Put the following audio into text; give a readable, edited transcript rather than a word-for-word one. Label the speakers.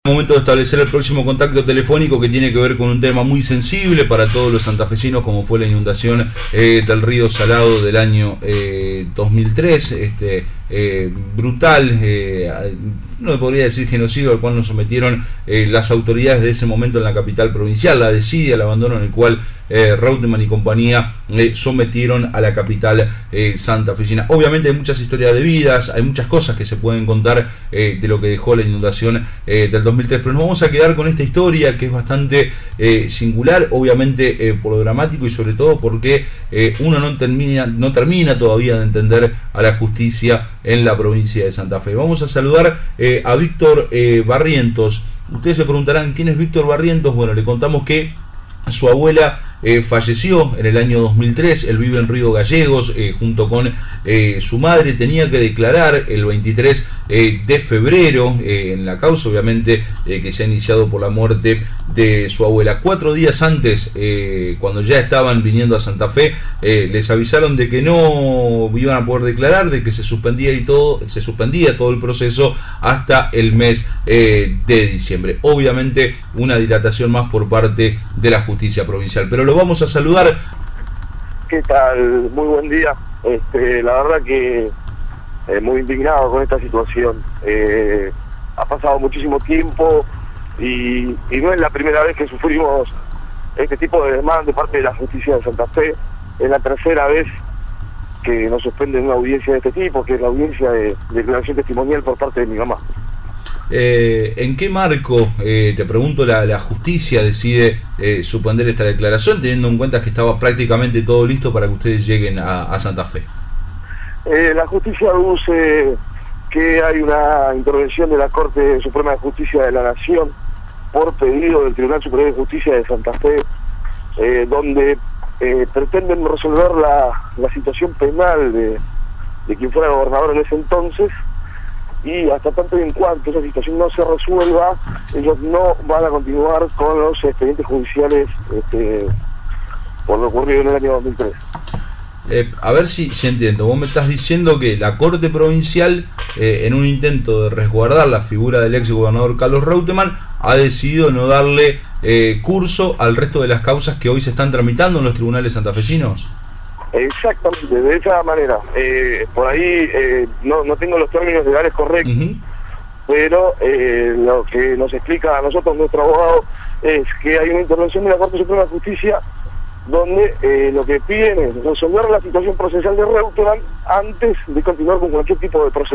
Speaker 1: Momento de establecer el próximo contacto telefónico, que tiene que ver con un tema muy sensible para todos los santafesinos, como fue la inundación del río Salado del año 2003, brutal, no podría decir genocidio, al cual nos sometieron las autoridades de ese momento en la capital provincial, la desidia, el abandono en el cual Reutemann y compañía sometieron a la capital santafesina. Obviamente hay muchas historias de vidas, hay muchas cosas que se pueden contar de lo que dejó la inundación del 2003, pero nos vamos a quedar con esta historia que es bastante singular, obviamente por lo dramático y sobre todo porque uno no termina todavía de entender a la justicia en la provincia de Santa Fe. Vamos a saludar a Víctor Barrientos. Ustedes se preguntarán quién es Víctor Barrientos. Bueno, le contamos que su abuela falleció en el año 2003, él vive en Río Gallegos junto con su madre. Tenía que declarar el 23 de febrero en la causa, obviamente, que se ha iniciado por la muerte de su abuela. 4 días antes, cuando ya estaban viniendo a Santa Fe, les avisaron de que no iban a poder declarar, de que se suspendía todo el proceso hasta el mes de diciembre. Obviamente una dilatación más por parte de la justicia provincial, pero lo vamos a saludar.
Speaker 2: ¿Qué tal? Muy buen día. La verdad que muy indignado con esta situación. Ha pasado muchísimo tiempo y no es la primera vez que sufrimos este tipo de demanda de parte de la justicia de Santa Fe. Es la tercera vez que nos suspenden una audiencia de este tipo, que es la audiencia de declaración testimonial por parte de mi mamá.
Speaker 1: ¿En qué marco, te pregunto, la justicia decide suspender esta declaración, teniendo en cuenta que estaba prácticamente todo listo para que ustedes lleguen a Santa Fe?
Speaker 2: La justicia aduce que hay una intervención de la Corte Suprema de Justicia de la Nación por pedido del Tribunal Superior de Justicia de Santa Fe, donde pretenden resolver la situación penal de quien fuera gobernador en ese entonces. Y hasta tanto y en cuanto esa situación no se resuelva, ellos no van a continuar con los expedientes judiciales por lo ocurrido en el año 2003.
Speaker 1: A ver si entiendo. Vos me estás diciendo que la Corte Provincial, en un intento de resguardar la figura del ex gobernador Carlos Reutemann, ha decidido no darle curso al resto de las causas que hoy se están tramitando en los tribunales santafesinos.
Speaker 2: Exactamente, de esa manera. Por ahí no tengo los términos legales correctos, pero lo que nos explica a nosotros nuestro abogado es que hay una intervención de la Corte Suprema de Justicia donde lo que piden es resolver la situación procesal de Reutemann antes de continuar con cualquier tipo de proceso.